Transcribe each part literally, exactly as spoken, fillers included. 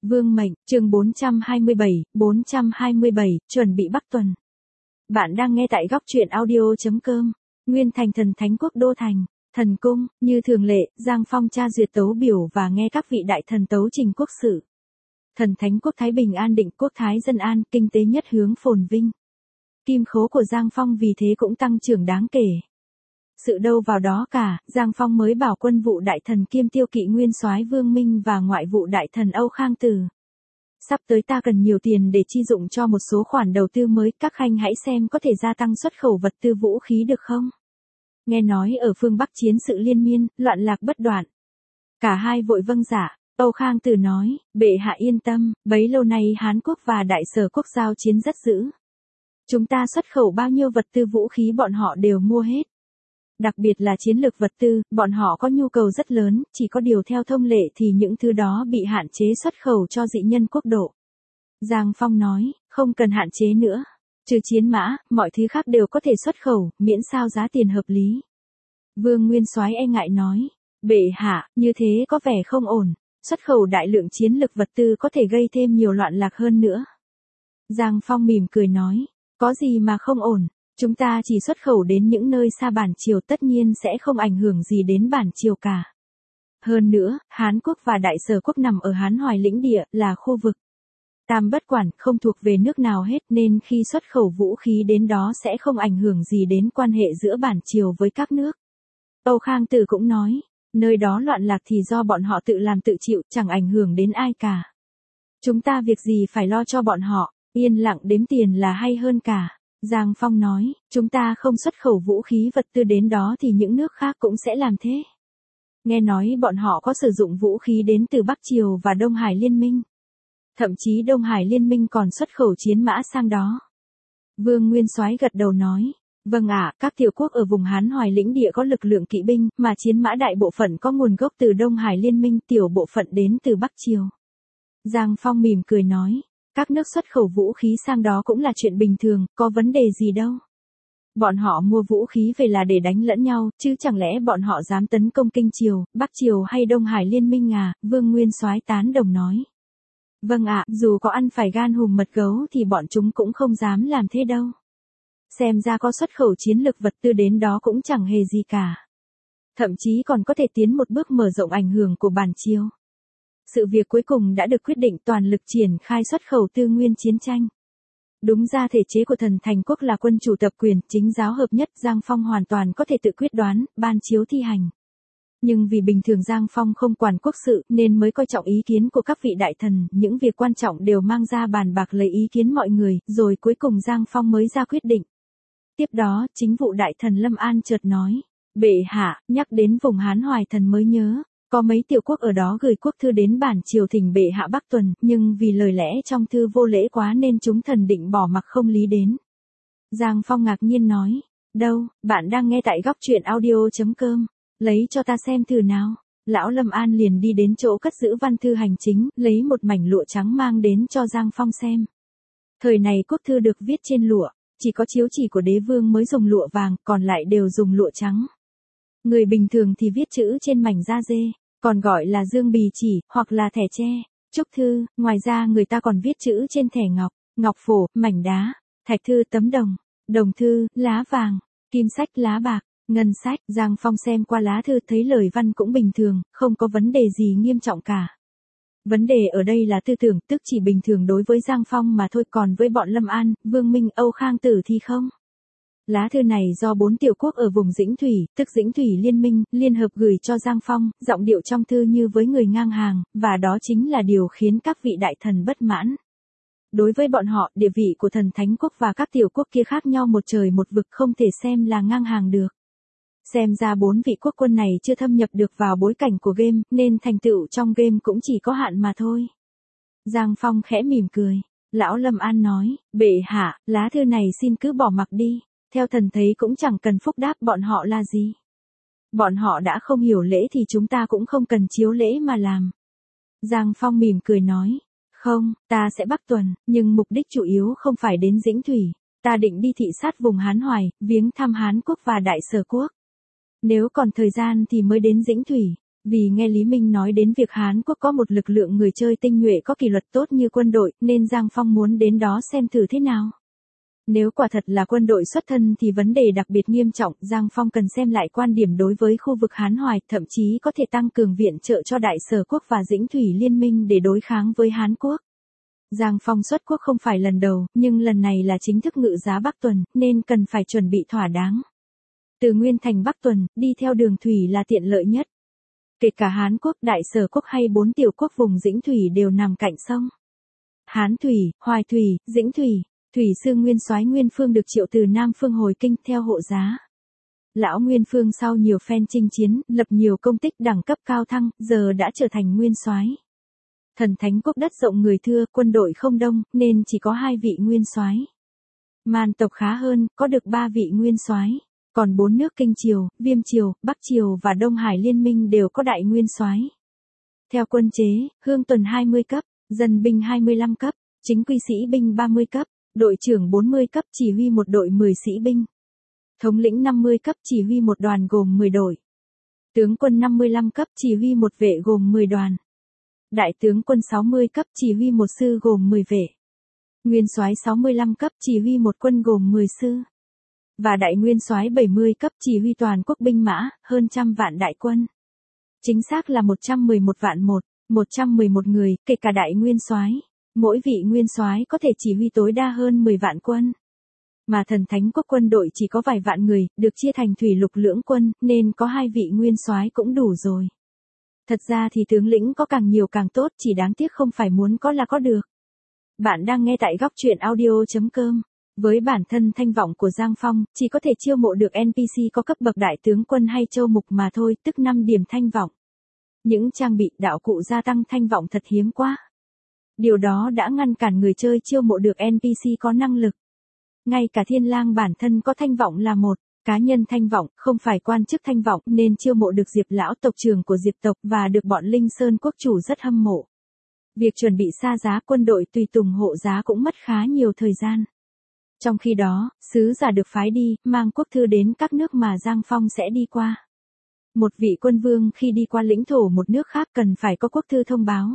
Vương mệnh, chương bốn trăm hai mươi bảy, bốn trăm hai mươi bảy, chuẩn bị Bắc tuần. Bạn đang nghe tại góc truyện audio chấm com. Nguyên thành thần thánh quốc đô thành, thần cung, như thường lệ, Giang Phong tra duyệt tấu biểu và nghe các vị đại thần tấu trình quốc sự. Thần thánh quốc thái bình an định, quốc thái dân an, kinh tế nhất hướng phồn vinh. Kim khố của Giang Phong vì thế cũng tăng trưởng đáng kể. Sự đâu vào đó cả, Giang Phong mới bảo quân vụ đại thần kiêm tiêu kỵ nguyên soái Vương Minh và ngoại vụ đại thần Âu Khang Tử. Sắp tới ta cần nhiều tiền để chi dụng cho một số khoản đầu tư mới, các khanh hãy xem có thể gia tăng xuất khẩu vật tư vũ khí được không? Nghe nói ở phương Bắc chiến sự liên miên, loạn lạc bất đoạn. Cả hai vội vâng dạ. Âu Khang Tử nói, bệ hạ yên tâm, bấy lâu nay Hán quốc và Đại Sở quốc giao chiến rất dữ. Chúng ta xuất khẩu bao nhiêu vật tư vũ khí bọn họ đều mua hết. Đặc biệt là chiến lược vật tư, bọn họ có nhu cầu rất lớn, chỉ có điều theo thông lệ thì những thứ đó bị hạn chế xuất khẩu cho dị nhân quốc độ. Giang Phong nói, không cần hạn chế nữa. Trừ chiến mã, mọi thứ khác đều có thể xuất khẩu, miễn sao giá tiền hợp lý. Vương Nguyên Soái e ngại nói, bệ hạ, như thế có vẻ không ổn, xuất khẩu đại lượng chiến lược vật tư có thể gây thêm nhiều loạn lạc hơn nữa. Giang Phong mỉm cười nói, có gì mà không ổn. Chúng ta chỉ xuất khẩu đến những nơi xa bản triều tất nhiên sẽ không ảnh hưởng gì đến bản triều cả. Hơn nữa, Hán quốc và Đại Sở quốc nằm ở Hán Hoài lĩnh địa, là khu vực tam bất quản, không thuộc về nước nào hết nên khi xuất khẩu vũ khí đến đó sẽ không ảnh hưởng gì đến quan hệ giữa bản triều với các nước. Âu Khang Tử cũng nói, nơi đó loạn lạc thì do bọn họ tự làm tự chịu, chẳng ảnh hưởng đến ai cả. Chúng ta việc gì phải lo cho bọn họ, yên lặng đếm tiền là hay hơn cả. Giang Phong nói, chúng ta không xuất khẩu vũ khí vật tư đến đó thì những nước khác cũng sẽ làm thế. Nghe nói bọn họ có sử dụng vũ khí đến từ Bắc Triều và Đông Hải Liên minh. Thậm chí Đông Hải Liên minh còn xuất khẩu chiến mã sang đó. Vương Nguyên Soái gật đầu nói, vâng ạ, các tiểu quốc ở vùng Hán Hoài lĩnh địa có lực lượng kỵ binh, mà chiến mã đại bộ phận có nguồn gốc từ Đông Hải Liên minh, tiểu bộ phận đến từ Bắc Triều. Giang Phong mỉm cười nói, các nước xuất khẩu vũ khí sang đó cũng là chuyện bình thường, có vấn đề gì đâu. Bọn họ mua vũ khí về là để đánh lẫn nhau, chứ chẳng lẽ bọn họ dám tấn công Kinh Triều, Bắc Triều hay Đông Hải Liên minh à, Vương Nguyên Soái tán đồng nói. Vâng ạ, dù có ăn phải gan hùm mật gấu thì bọn chúng cũng không dám làm thế đâu. Xem ra có xuất khẩu chiến lược vật tư đến đó cũng chẳng hề gì cả. Thậm chí còn có thể tiến một bước mở rộng ảnh hưởng của bản triều. Sự việc cuối cùng đã được quyết định toàn lực triển khai xuất khẩu tư nguyên chiến tranh. Đúng ra thể chế của thần thành quốc là quân chủ tập quyền, chính giáo hợp nhất, Giang Phong hoàn toàn có thể tự quyết đoán, ban chiếu thi hành. Nhưng vì bình thường Giang Phong không quản quốc sự nên mới coi trọng ý kiến của các vị đại thần, những việc quan trọng đều mang ra bàn bạc lấy ý kiến mọi người, rồi cuối cùng Giang Phong mới ra quyết định. Tiếp đó, chính vụ đại thần Lâm An chợt nói, bệ hạ, nhắc đến vùng Hán Hoài thần mới nhớ. Có mấy tiểu quốc ở đó gửi quốc thư đến bản triều thỉnh bệ hạ Bắc tuần, nhưng vì lời lẽ trong thư vô lễ quá nên chúng thần định bỏ mặc không lý đến. Giang Phong ngạc nhiên nói, đâu, bạn đang nghe tại góc truyện audio chấm com, lấy cho ta xem thử nào. Lão Lâm An liền đi đến chỗ cất giữ văn thư hành chính, lấy một mảnh lụa trắng mang đến cho Giang Phong xem. Thời này quốc thư được viết trên lụa, chỉ có chiếu chỉ của đế vương mới dùng lụa vàng, còn lại đều dùng lụa trắng. Người bình thường thì viết chữ trên mảnh da dê, còn gọi là dương bì chỉ, hoặc là thẻ tre, trúc thư, ngoài ra người ta còn viết chữ trên thẻ ngọc, ngọc phổ, mảnh đá, thạch thư tấm đồng, đồng thư, lá vàng, kim sách lá bạc, ngân sách. Giang Phong xem qua lá thư thấy lời văn cũng bình thường, không có vấn đề gì nghiêm trọng cả. Vấn đề ở đây là tư tưởng, tức chỉ bình thường đối với Giang Phong mà thôi, còn với bọn Lâm An, Vương Minh, Âu Khang Tử thì không. Lá thư này do bốn tiểu quốc ở vùng Dĩnh Thủy, tức Dĩnh Thủy Liên minh, liên hợp gửi cho Giang Phong, giọng điệu trong thư như với người ngang hàng, và đó chính là điều khiến các vị đại thần bất mãn. Đối với bọn họ, địa vị của thần thánh quốc và các tiểu quốc kia khác nhau một trời một vực, không thể xem là ngang hàng được. Xem ra bốn vị quốc quân này chưa thâm nhập được vào bối cảnh của game, nên thành tựu trong game cũng chỉ có hạn mà thôi. Giang Phong khẽ mỉm cười. Lão Lâm An nói, bệ hạ, lá thư này xin cứ bỏ mặc đi. Theo thần thấy cũng chẳng cần phúc đáp bọn họ là gì. Bọn họ đã không hiểu lễ thì chúng ta cũng không cần chiếu lễ mà làm. Giang Phong mỉm cười nói, không, ta sẽ Bắc tuần, nhưng mục đích chủ yếu không phải đến Dĩnh Thủy. Ta định đi thị sát vùng Hán Hoài, viếng thăm Hán quốc và Đại Sở quốc. Nếu còn thời gian thì mới đến Dĩnh Thủy. Vì nghe Lý Minh nói đến việc Hán Quốc có một lực lượng người chơi tinh nhuệ có kỷ luật tốt như quân đội, nên Giang Phong muốn đến đó xem thử thế nào. Nếu quả thật là quân đội xuất thân thì vấn đề đặc biệt nghiêm trọng, Giang Phong cần xem lại quan điểm đối với khu vực Hán Hoài, thậm chí có thể tăng cường viện trợ cho Đại Sở Quốc và Dĩnh Thủy Liên minh để đối kháng với Hán Quốc. Giang Phong xuất quốc không phải lần đầu, nhưng lần này là chính thức ngự giá Bắc Tuần, nên cần phải chuẩn bị thỏa đáng. Từ Nguyên Thành Bắc Tuần, đi theo đường thủy là tiện lợi nhất. Kể cả Hán Quốc, Đại Sở Quốc hay bốn tiểu quốc vùng Dĩnh Thủy đều nằm cạnh sông. Hán Thủy, Hoài Thủy, Dĩnh Thủy. Thủy sư Nguyên Soái Nguyên Phương được triệu từ Nam Phương hồi kinh theo hộ giá. Lão Nguyên Phương sau nhiều phen chinh chiến, lập nhiều công tích đẳng cấp cao thăng, giờ đã trở thành Nguyên Soái. Thần Thánh Quốc đất rộng người thưa, quân đội không đông, nên chỉ có hai vị Nguyên Soái. Man tộc khá hơn, có được ba vị Nguyên Soái. Còn bốn nước Kinh Triều, Viêm Triều, Bắc Triều và Đông Hải Liên minh đều có đại Nguyên Soái. Theo quân chế, Hương Tuần hai mươi cấp, dân binh hai mươi lăm cấp, chính quy sĩ binh ba mươi cấp. Đội trưởng bốn mươi cấp chỉ huy một đội mười sĩ binh. Thống lĩnh năm mươi cấp chỉ huy một đoàn gồm mười đội. Tướng quân năm mươi lăm cấp chỉ huy một vệ gồm mười đoàn. Đại tướng quân sáu mươi cấp chỉ huy một sư gồm mười vệ. Nguyên soái sáu mươi lăm cấp chỉ huy một quân gồm mười sư. Và đại nguyên soái bảy mươi cấp chỉ huy toàn quốc binh mã, hơn trăm vạn đại quân. Chính xác là một trăm mười một vạn một, một trăm mười một người, kể cả đại nguyên soái. Mỗi vị nguyên soái có thể chỉ huy tối đa hơn mười vạn quân. Mà Thần Thánh Quốc quân đội chỉ có vài vạn người, được chia thành thủy lục lưỡng quân, nên có hai vị nguyên soái cũng đủ rồi. Thật ra thì tướng lĩnh có càng nhiều càng tốt, chỉ đáng tiếc không phải muốn có là có được. Bạn đang nghe tại góc truyện audio chấm com. Với bản thân thanh vọng của Giang Phong, chỉ có thể chiêu mộ được en pê xê có cấp bậc đại tướng quân hay châu mục mà thôi, tức năm điểm thanh vọng. Những trang bị đạo cụ gia tăng thanh vọng thật hiếm quá. Điều đó đã ngăn cản người chơi chiêu mộ được en pê xê có năng lực. Ngay cả Thiên Lang bản thân có thanh vọng là một cá nhân thanh vọng, không phải quan chức thanh vọng, nên chiêu mộ được Diệp lão tộc trưởng của Diệp tộc và được bọn Linh Sơn quốc chủ rất hâm mộ. Việc chuẩn bị xa giá quân đội tùy tùng hộ giá cũng mất khá nhiều thời gian. Trong khi đó, sứ giả được phái đi, mang quốc thư đến các nước mà Giang Phong sẽ đi qua. Một vị quân vương khi đi qua lĩnh thổ một nước khác cần phải có quốc thư thông báo.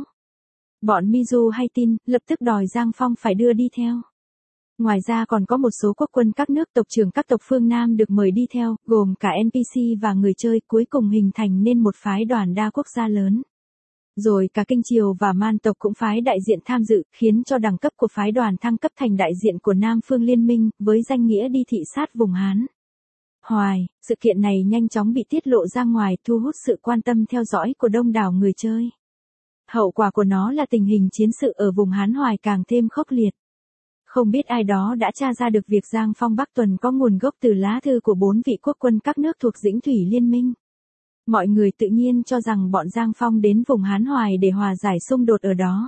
Bọn Mizu hay tin, lập tức đòi Giang Phong phải đưa đi theo. Ngoài ra còn có một số quốc quân các nước tộc trưởng các tộc phương Nam được mời đi theo, gồm cả en pê xê và người chơi, cuối cùng hình thành nên một phái đoàn đa quốc gia lớn. Rồi cả Kinh Triều và Man tộc cũng phái đại diện tham dự, khiến cho đẳng cấp của phái đoàn thăng cấp thành đại diện của Nam Phương Liên minh, với danh nghĩa đi thị sát vùng Hán Hoài. Sự kiện này nhanh chóng bị tiết lộ ra ngoài, thu hút sự quan tâm theo dõi của đông đảo người chơi. Hậu quả của nó là tình hình chiến sự ở vùng Hán Hoài càng thêm khốc liệt. Không biết ai đó đã tra ra được việc Giang Phong Bắc Tuần có nguồn gốc từ lá thư của bốn vị quốc quân các nước thuộc Dĩnh Thủy Liên minh. Mọi người tự nhiên cho rằng bọn Giang Phong đến vùng Hán Hoài để hòa giải xung đột ở đó.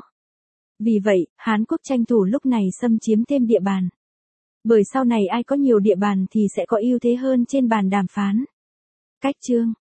Vì vậy, Hán Quốc tranh thủ lúc này xâm chiếm thêm địa bàn. Bởi sau này ai có nhiều địa bàn thì sẽ có ưu thế hơn trên bàn đàm phán. Cách chương